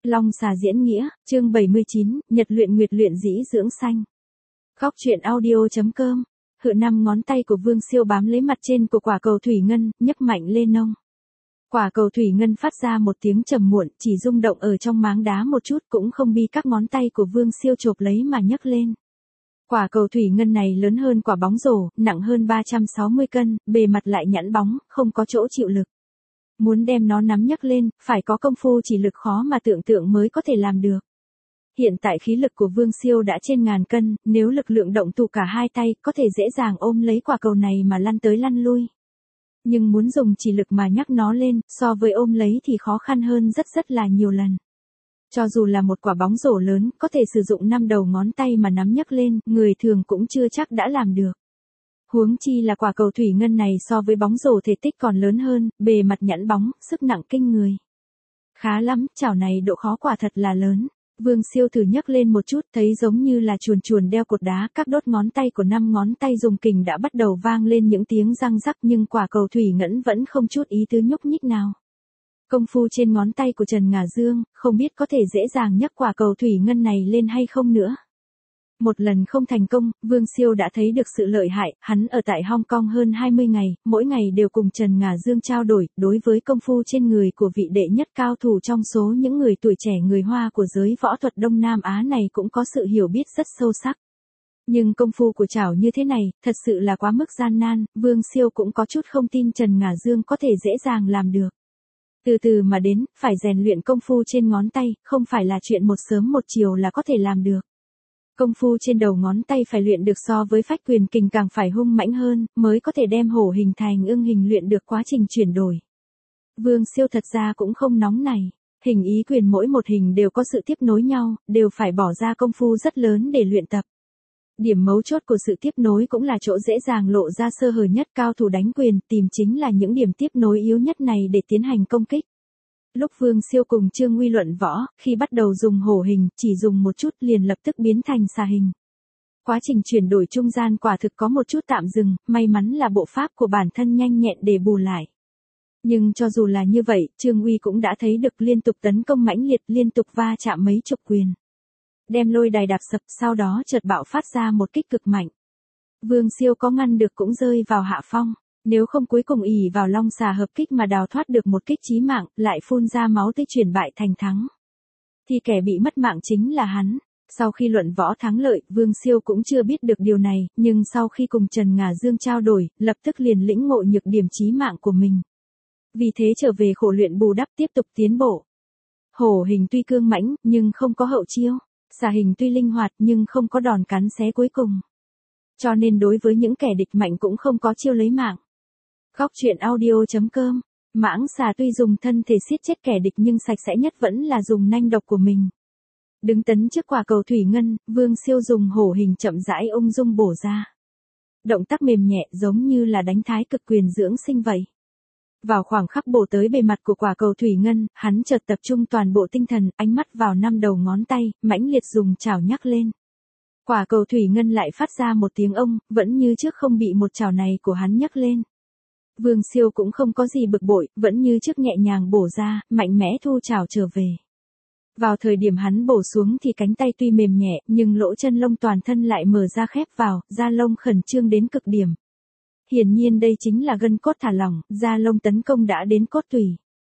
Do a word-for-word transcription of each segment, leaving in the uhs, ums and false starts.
Long xà diễn nghĩa, chương bảy mươi chín, Nhật luyện nguyệt luyện dĩ dưỡng sanh. Góc truyện audio.com. Hự năm ngón tay của Vương Siêu bám lấy mặt trên của quả cầu thủy ngân, nhấc mạnh lên nông. Quả cầu thủy ngân phát ra một tiếng trầm muộn, chỉ rung động ở trong máng đá một chút, cũng không bi các ngón tay của Vương Siêu chộp lấy mà nhấc lên. Quả cầu thủy ngân này lớn hơn quả bóng rổ, nặng hơn ba trăm sáu mươi cân, bề mặt lại nhẵn bóng, không có chỗ chịu lực. Muốn đem nó nắm nhấc lên, phải có công phu chỉ lực khó mà tưởng tượng mới có thể làm được. Hiện tại khí lực của Vương Siêu đã trên ngàn cân, nếu lực lượng động tụ cả hai tay, có thể dễ dàng ôm lấy quả cầu này mà lăn tới lăn lui. Nhưng muốn dùng chỉ lực mà nhấc nó lên, so với ôm lấy thì khó khăn hơn rất rất là nhiều lần. Cho dù là một quả bóng rổ lớn, có thể sử dụng năm đầu ngón tay mà nắm nhấc lên, người thường cũng chưa chắc đã làm được. Huống chi là quả cầu thủy ngân này so với bóng rổ thể tích còn lớn hơn, bề mặt nhẵn bóng, sức nặng kinh người. Khá lắm, chảo này độ khó quả thật là lớn. Vương Siêu thử nhấc lên một chút, thấy giống như là chuồn chuồn đeo cột đá, các đốt ngón tay của năm ngón tay dùng kình đã bắt đầu vang lên những tiếng răng rắc, nhưng quả cầu thủy ngân vẫn không chút ý tứ nhúc nhích nào. Công phu trên ngón tay của Trần Ngà Dương, không biết có thể dễ dàng nhấc quả cầu thủy ngân này lên hay không nữa. Một lần không thành công, Vương Siêu đã thấy được sự lợi hại, hắn ở tại Hong Kong hơn hai mươi ngày, mỗi ngày đều cùng Trần Ngà Dương trao đổi, đối với công phu trên người của vị đệ nhất cao thủ trong số những người tuổi trẻ người Hoa của giới võ thuật Đông Nam Á này cũng có sự hiểu biết rất sâu sắc. Nhưng công phu của chảo như thế này, thật sự là quá mức gian nan, Vương Siêu cũng có chút không tin Trần Ngà Dương có thể dễ dàng làm được. Từ từ mà đến, phải rèn luyện công phu trên ngón tay, không phải là chuyện một sớm một chiều là có thể làm được. Công phu trên đầu ngón tay phải luyện được so với phách quyền kình càng phải hung mãnh hơn, mới có thể đem hổ hình thành ưng hình luyện được quá trình chuyển đổi. Vương Siêu thật ra cũng không nóng này, hình ý quyền mỗi một hình đều có sự tiếp nối nhau, đều phải bỏ ra công phu rất lớn để luyện tập. Điểm mấu chốt của sự tiếp nối cũng là chỗ dễ dàng lộ ra sơ hở nhất, cao thủ đánh quyền tìm chính là những điểm tiếp nối yếu nhất này để tiến hành công kích. Lúc Vương Siêu cùng Trương Uy luận võ, khi bắt đầu dùng hổ hình, chỉ dùng một chút liền lập tức biến thành xà hình. Quá trình chuyển đổi trung gian quả thực có một chút tạm dừng, may mắn là bộ pháp của bản thân nhanh nhẹn để bù lại. Nhưng cho dù là như vậy, Trương Uy cũng đã thấy được liên tục tấn công mãnh liệt, liên tục va chạm mấy chục quyền. Đem lôi đài đạp sập, sau đó chợt bạo phát ra một kích cực mạnh. Vương Siêu có ngăn được cũng rơi vào hạ phong. Nếu không cuối cùng ỷ vào long xà hợp kích mà đào thoát được một kích chí mạng, lại phun ra máu tươi chuyển bại thành thắng, thì kẻ bị mất mạng chính là hắn. Sau khi luận võ thắng lợi, Vương Siêu cũng chưa biết được điều này, nhưng sau khi cùng Trần Ngà Dương trao đổi, lập tức liền lĩnh ngộ nhược điểm chí mạng của mình. Vì thế trở về khổ luyện bù đắp, tiếp tục tiến bộ. Hổ hình tuy cương mãnh, nhưng không có hậu chiêu. Xà hình tuy linh hoạt, nhưng không có đòn cắn xé cuối cùng. Cho nên đối với những kẻ địch mạnh cũng không có chiêu lấy mạng. Góc truyện audio.com. Mãng xà tuy dùng thân thể siết chết kẻ địch nhưng sạch sẽ nhất vẫn là dùng nanh độc của mình. Đứng tấn trước quả cầu thủy ngân, Vương Siêu dùng hổ hình chậm rãi ung dung bổ ra. Động tác mềm nhẹ giống như là đánh thái cực quyền dưỡng sinh vậy. Vào khoảng khắc bổ tới bề mặt của quả cầu thủy ngân, hắn chợt tập trung toàn bộ tinh thần, ánh mắt vào năm đầu ngón tay, mãnh liệt dùng chảo nhấc lên. Quả cầu thủy ngân lại phát ra một tiếng ông, vẫn như trước không bị một chảo này của hắn nhấc lên. Vương Siêu cũng không có gì bực bội, vẫn như trước nhẹ nhàng bổ ra, mạnh mẽ thu chảo trở về. Vào thời điểm hắn bổ xuống thì cánh tay tuy mềm nhẹ, nhưng lỗ chân lông toàn thân lại mở ra khép vào, da lông khẩn trương đến cực điểm. Hiển nhiên đây chính là gân cốt thả lỏng, da lông tấn công đã đến cốt tủy.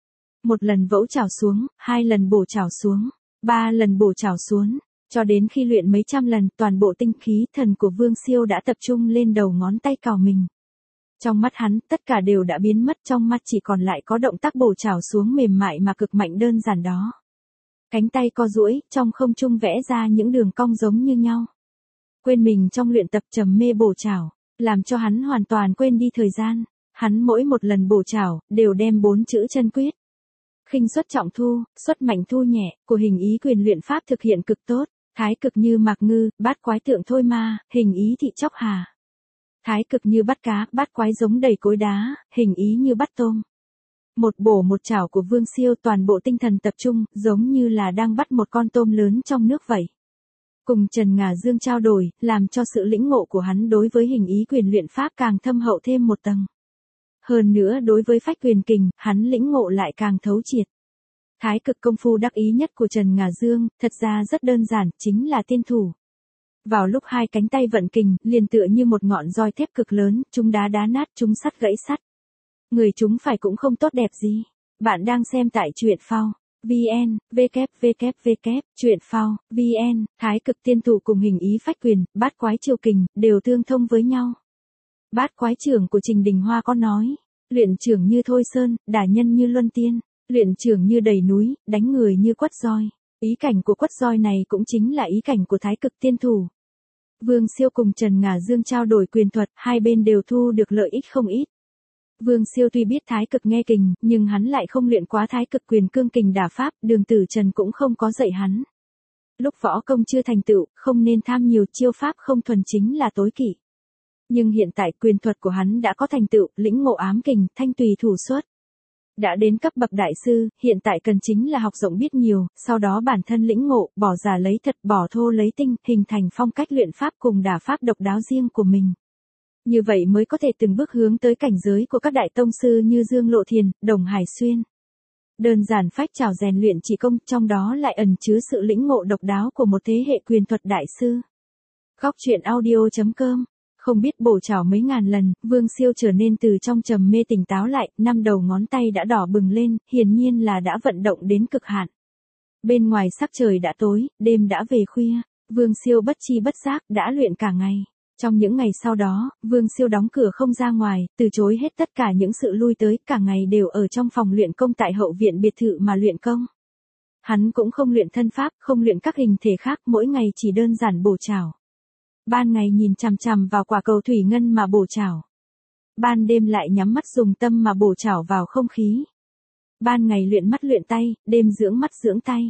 Một lần vỗ chảo xuống, hai lần bổ chảo xuống, ba lần bổ chảo xuống, cho đến khi luyện mấy trăm lần, toàn bộ tinh khí thần của Vương Siêu đã tập trung lên đầu ngón tay cào mình. Trong mắt hắn, tất cả đều đã biến mất, trong mắt chỉ còn lại có động tác bổ chảo xuống mềm mại mà cực mạnh đơn giản đó. Cánh tay co duỗi, trong không trung vẽ ra những đường cong giống như nhau. Quên mình trong luyện tập trầm mê bổ chảo, làm cho hắn hoàn toàn quên đi thời gian. Hắn mỗi một lần bổ chảo, đều đem bốn chữ chân quyết. Khinh xuất trọng thu, xuất mạnh thu nhẹ, của hình ý quyền luyện pháp thực hiện cực tốt. Thái cực như mạc ngư, bát quái tượng thôi ma, hình ý thị chóc hà. Thái cực như bắt cá, bát quái giống đầy cối đá, hình ý như bắt tôm. Một bổ một chảo của Vương Siêu, toàn bộ tinh thần tập trung, giống như là đang bắt một con tôm lớn trong nước vậy. Cùng Trần Ngà Dương trao đổi, làm cho sự lĩnh ngộ của hắn đối với hình ý quyền luyện pháp càng thâm hậu thêm một tầng. Hơn nữa đối với phách quyền kình, hắn lĩnh ngộ lại càng thấu triệt. Thái cực công phu đắc ý nhất của Trần Ngà Dương, thật ra rất đơn giản, chính là tiên thủ. Vào lúc hai cánh tay vận kình, liền tựa như một ngọn roi thép cực lớn, chúng đá đá nát, chúng sắt gãy sắt. Người chúng phải cũng không tốt đẹp gì. Bạn đang xem tại truyện phao. vn, www, truyện phao, vn, thái cực tiên thủ cùng hình ý phách quyền, bát quái chiêu kình, đều tương thông với nhau. Bát quái trưởng của Trình Đình Hoa có nói, luyện trưởng như Thôi Sơn, đả nhân như Luân Tiên, luyện trưởng như đầy núi, đánh người như quất roi. Ý cảnh của quất roi này cũng chính là ý cảnh của thái cực tiên thủ. Vương Siêu cùng Trần Ngà Dương trao đổi quyền thuật, hai bên đều thu được lợi ích không ít. Vương Siêu tuy biết thái cực nghe kình, nhưng hắn lại không luyện quá thái cực quyền cương kình đả pháp, Đường Tử Trần cũng không có dạy hắn. Lúc võ công chưa thành tựu, không nên tham nhiều, chiêu pháp không thuần chính là tối kỵ. Nhưng hiện tại quyền thuật của hắn đã có thành tựu, lĩnh ngộ ám kình, thanh tùy thủ xuất. Đã đến cấp bậc đại sư, hiện tại cần chính là học rộng biết nhiều, sau đó bản thân lĩnh ngộ, bỏ giả lấy thật, bỏ thô lấy tinh, hình thành phong cách luyện pháp cùng đả pháp độc đáo riêng của mình. Như vậy mới có thể từng bước hướng tới cảnh giới của các đại tông sư như Dương Lộ Thiền, Đồng Hải Xuyên. Đơn giản phách trảo rèn luyện chỉ công, trong đó lại ẩn chứa sự lĩnh ngộ độc đáo của một thế hệ quyền thuật đại sư. Góc truyện audio chấm com. Không biết bổ chảo mấy ngàn lần, Vương Siêu trở nên từ trong trầm mê tỉnh táo lại, năm đầu ngón tay đã đỏ bừng lên, hiển nhiên là đã vận động đến cực hạn. Bên ngoài sắc trời đã tối, đêm đã về khuya, Vương Siêu bất chi bất giác đã luyện cả ngày. Trong những ngày sau đó, Vương Siêu đóng cửa không ra ngoài, từ chối hết tất cả những sự lui tới, cả ngày đều ở trong phòng luyện công tại hậu viện biệt thự mà luyện công. Hắn cũng không luyện thân pháp, không luyện các hình thể khác, mỗi ngày chỉ đơn giản bổ chảo. Ban ngày nhìn chằm chằm vào quả cầu thủy ngân mà bổ chảo. Ban đêm lại nhắm mắt dùng tâm mà bổ chảo vào không khí. Ban ngày luyện mắt luyện tay, đêm dưỡng mắt dưỡng tay.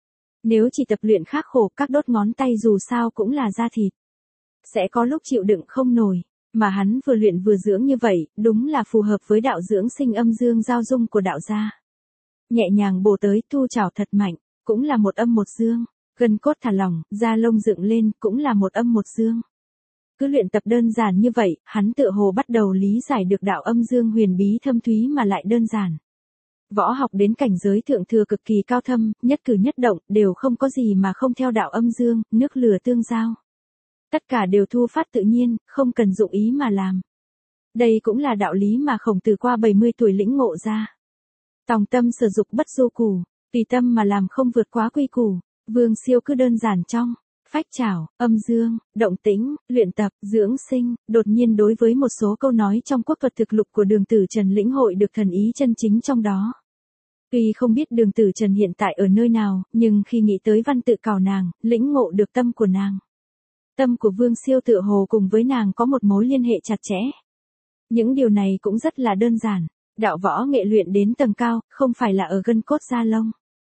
Nếu chỉ tập luyện khắc khổ, các đốt ngón tay dù sao cũng là da thịt. Sẽ có lúc chịu đựng không nổi, mà hắn vừa luyện vừa dưỡng như vậy, đúng là phù hợp với đạo dưỡng sinh âm dương giao dung của đạo gia. Nhẹ nhàng bổ tới, thu chảo thật mạnh, cũng là một âm một dương. Gân cốt thả lỏng, da lông dựng lên, cũng là một âm một dương. Cứ luyện tập đơn giản như vậy, hắn tựa hồ bắt đầu lý giải được đạo âm dương huyền bí thâm thúy mà lại đơn giản. Võ học đến cảnh giới thượng thừa cực kỳ cao thâm, nhất cử nhất động, đều không có gì mà không theo đạo âm dương, nước lửa tương giao. Tất cả đều thu phát tự nhiên, không cần dụng ý mà làm. Đây cũng là đạo lý mà Khổng Tử qua bảy mươi tuổi lĩnh ngộ ra. Tòng tâm sử dụng bất du củ, tùy tâm mà làm không vượt quá quy củ. Vương Siêu cứ đơn giản trong, phách trảo, âm dương, động tĩnh, luyện tập, dưỡng sinh, đột nhiên đối với một số câu nói trong quốc thuật thực lục của Đường Tử Trần lĩnh hội được thần ý chân chính trong đó. Tuy không biết Đường Tử Trần hiện tại ở nơi nào, nhưng khi nghĩ tới văn tự cào nàng, lĩnh ngộ được tâm của nàng. Tâm của Vương Siêu tựa hồ cùng với nàng có một mối liên hệ chặt chẽ. Những điều này cũng rất là đơn giản, đạo võ nghệ luyện đến tầng cao, không phải là ở gân cốt da lông.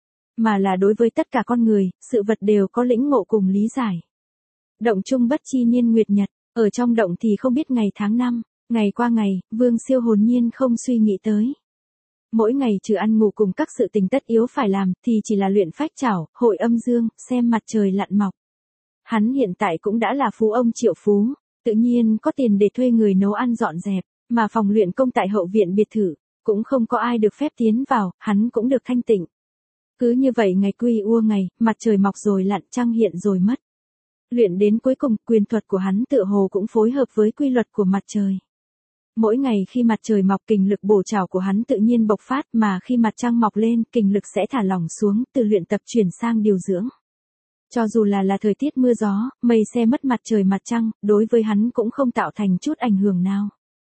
Mà là đối với tất cả con người, sự vật đều có lĩnh ngộ cùng lý giải. Động chung bất chi niên nguyệt nhật, ở trong động thì không biết ngày tháng năm, ngày qua ngày, Vương Siêu hồn nhiên không suy nghĩ tới. Mỗi ngày trừ ăn ngủ cùng các sự tình tất yếu phải làm thì chỉ là luyện phách trảo, hội âm dương, xem mặt trời lặn mọc. Hắn hiện tại cũng đã là phú ông triệu phú, tự nhiên có tiền để thuê người nấu ăn dọn dẹp, mà phòng luyện công tại hậu viện biệt thự, cũng không có ai được phép tiến vào, hắn cũng được thanh tịnh. Cứ như vậy ngày quy ua ngày, mặt trời mọc rồi lặn, trăng hiện rồi mất. Luyện đến cuối cùng, quyền thuật của hắn tựa hồ cũng phối hợp với quy luật của mặt trời. Mỗi ngày khi mặt trời mọc, kình lực bổ trảo của hắn tự nhiên bộc phát, mà khi mặt trăng mọc lên, kình lực sẽ thả lỏng xuống, từ luyện tập chuyển sang điều dưỡng. Cho dù là là thời tiết mưa gió, mây se mất mặt trời mặt trăng, đối với hắn cũng không tạo thành chút ảnh hưởng nào.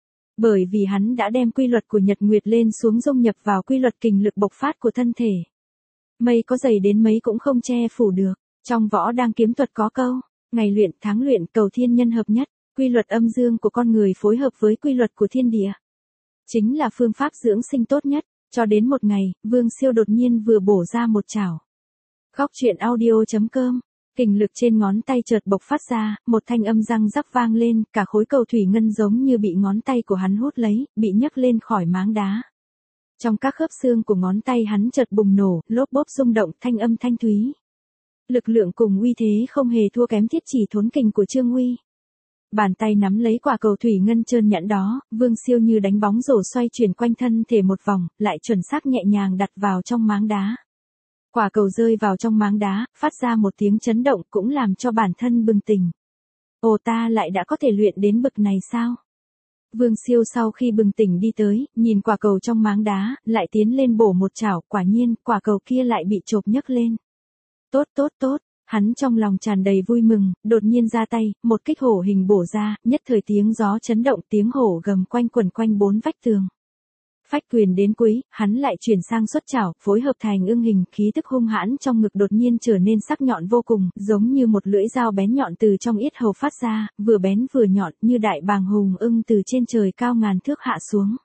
Bởi vì hắn đã đem quy luật của nhật nguyệt lên xuống dung nhập vào quy luật kình lực bộc phát của thân thể. Mây có dày đến mấy cũng không che phủ được. Trong võ đang kiếm thuật có câu, ngày luyện tháng luyện cầu thiên nhân hợp nhất, quy luật âm dương của con người phối hợp với quy luật của thiên địa. Chính là phương pháp dưỡng sinh tốt nhất, cho đến một ngày, Vương Siêu đột nhiên vừa bổ ra một chảo. Góc truyện audio chấm com, kình lực trên ngón tay chợt bộc phát ra, một thanh âm răng rắc vang lên, cả khối cầu thủy ngân giống như bị ngón tay của hắn hút lấy, bị nhấc lên khỏi máng đá. Trong các khớp xương của ngón tay hắn chợt bùng nổ, lốp bốp rung động, thanh âm thanh thúy. Lực lượng cùng uy thế không hề thua kém thiết chỉ thốn kình của Trương Uy. Bàn tay nắm lấy quả cầu thủy ngân trơn nhẵn đó, Vương Siêu như đánh bóng rổ xoay chuyển quanh thân thể một vòng, lại chuẩn xác nhẹ nhàng đặt vào trong máng đá. Quả cầu rơi vào trong máng đá, phát ra một tiếng chấn động cũng làm cho bản thân bừng tỉnh. Ồ, ta lại đã có thể luyện đến bậc này sao? Vương Siêu sau khi bừng tỉnh đi tới, nhìn quả cầu trong máng đá, lại tiến lên bổ một chảo, quả nhiên, quả cầu kia lại bị chộp nhấc lên. Tốt tốt tốt, hắn trong lòng tràn đầy vui mừng, đột nhiên ra tay, một kích hổ hình bổ ra, nhất thời tiếng gió chấn động, tiếng hổ gầm quanh quẩn quanh bốn vách tường. Phách quyền đến cuối, hắn lại chuyển sang xuất chảo, phối hợp thành ưng hình, khí tức hung hãn trong ngực đột nhiên trở nên sắc nhọn vô cùng, giống như một lưỡi dao bén nhọn từ trong yết hầu phát ra, vừa bén vừa nhọn, như đại bàng hùng ưng từ trên trời cao ngàn thước hạ xuống.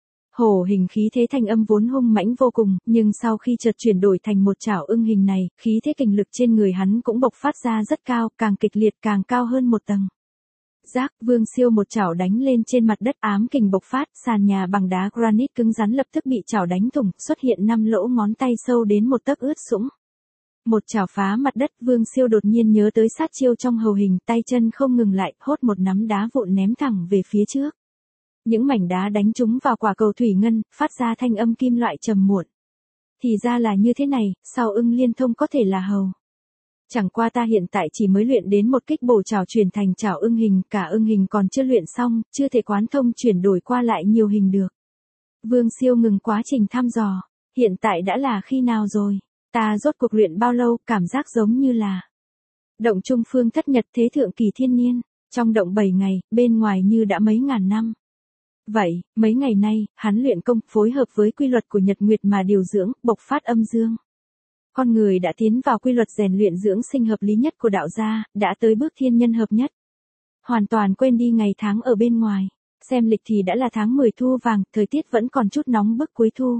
Hổ hình khí thế thanh âm vốn hung mãnh vô cùng, nhưng sau khi chợt chuyển đổi thành một chảo ưng hình này, khí thế kình lực trên người hắn cũng bộc phát ra rất cao, càng kịch liệt càng cao hơn một tầng. Giác, Vương Siêu một chảo đánh lên trên mặt đất, ám kình bộc phát, sàn nhà bằng đá granite cứng rắn lập tức bị chảo đánh thủng, xuất hiện năm lỗ ngón tay sâu đến một tấc ướt sũng. Một chảo phá mặt đất, Vương Siêu đột nhiên nhớ tới sát chiêu trong hầu hình, tay chân không ngừng lại, hốt một nắm đá vụn ném thẳng về phía trước. Những mảnh đá đánh trúng vào quả cầu thủy ngân, phát ra thanh âm kim loại trầm muộn. Thì ra là như thế này, sao ưng liên thông có thể là hầu? Chẳng qua ta hiện tại chỉ mới luyện đến một kích bổ chảo chuyển thành chảo ưng hình, cả ưng hình còn chưa luyện xong, chưa thể quán thông chuyển đổi qua lại nhiều hình được. Vương Siêu ngừng quá trình thăm dò, hiện tại đã là khi nào rồi? Ta rốt cuộc luyện bao lâu, cảm giác giống như là động trung phương thất nhật thế thượng kỳ thiên niên, trong động bảy ngày, bên ngoài như đã mấy ngàn năm. Vậy, mấy ngày nay, hắn luyện công, phối hợp với quy luật của nhật nguyệt mà điều dưỡng, bộc phát âm dương. Con người đã tiến vào quy luật rèn luyện dưỡng sinh hợp lý nhất của đạo gia, đã tới bước thiên nhân hợp nhất. Hoàn toàn quên đi ngày tháng ở bên ngoài, xem lịch thì đã là tháng mười thu vàng, thời tiết vẫn còn chút nóng bức cuối thu.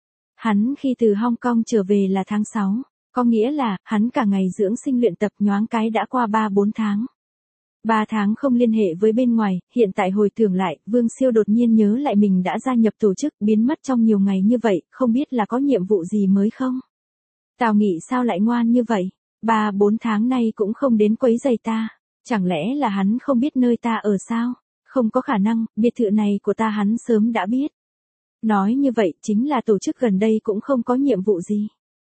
Hắn khi từ Hong Kong trở về là tháng sáu, có nghĩa là, hắn cả ngày dưỡng sinh luyện tập nhoáng cái đã qua ba bốn tháng. ba tháng không liên hệ với bên ngoài, hiện tại hồi tưởng lại, Vương Siêu đột nhiên nhớ lại mình đã gia nhập tổ chức, biến mất trong nhiều ngày như vậy, không biết là có nhiệm vụ gì mới không? Tào Nghị sao lại ngoan như vậy? Ba bốn tháng nay cũng không đến quấy giày ta. Chẳng lẽ là hắn không biết nơi ta ở sao? Không có khả năng, biệt thự này của ta hắn sớm đã biết. Nói như vậy chính là tổ chức gần đây cũng không có nhiệm vụ gì.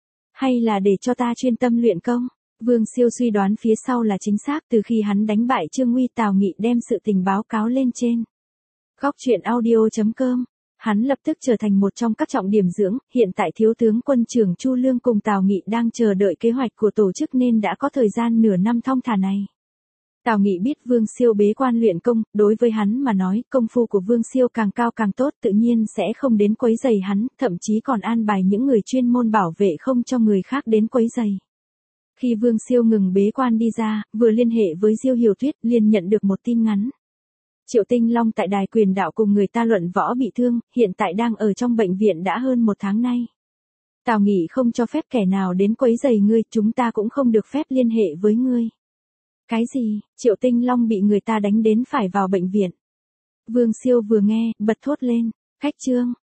Hay là để cho ta chuyên tâm luyện công? Vương Siêu suy đoán phía sau là chính xác, từ khi hắn đánh bại Trương Nguy, Tào Nghị đem sự tình báo cáo lên trên góc truyện audio chấm com. Hắn lập tức trở thành một trong các trọng điểm dưỡng, hiện tại thiếu tướng quân trưởng Chu Lương cùng Tào Nghị đang chờ đợi kế hoạch của tổ chức nên đã có thời gian nửa năm thong thả này. Tào Nghị biết Vương Siêu bế quan luyện công, đối với hắn mà nói, công phu của Vương Siêu càng cao càng tốt, tự nhiên sẽ không đến quấy rầy hắn, thậm chí còn an bài những người chuyên môn bảo vệ không cho người khác đến quấy rầy. Khi Vương Siêu ngừng bế quan đi ra, vừa liên hệ với Diêu Hiểu Tuyết, liền nhận được một tin ngắn. Triệu Tinh Long tại đài quyền đạo cùng người ta luận võ bị thương, hiện tại đang ở trong bệnh viện đã hơn một tháng nay. Tào Nghị không cho phép kẻ nào đến quấy rầy ngươi, chúng ta cũng không được phép liên hệ với ngươi. Cái gì? Triệu Tinh Long bị người ta đánh đến phải vào bệnh viện. Vương Siêu vừa nghe, bật thốt lên, khách trương,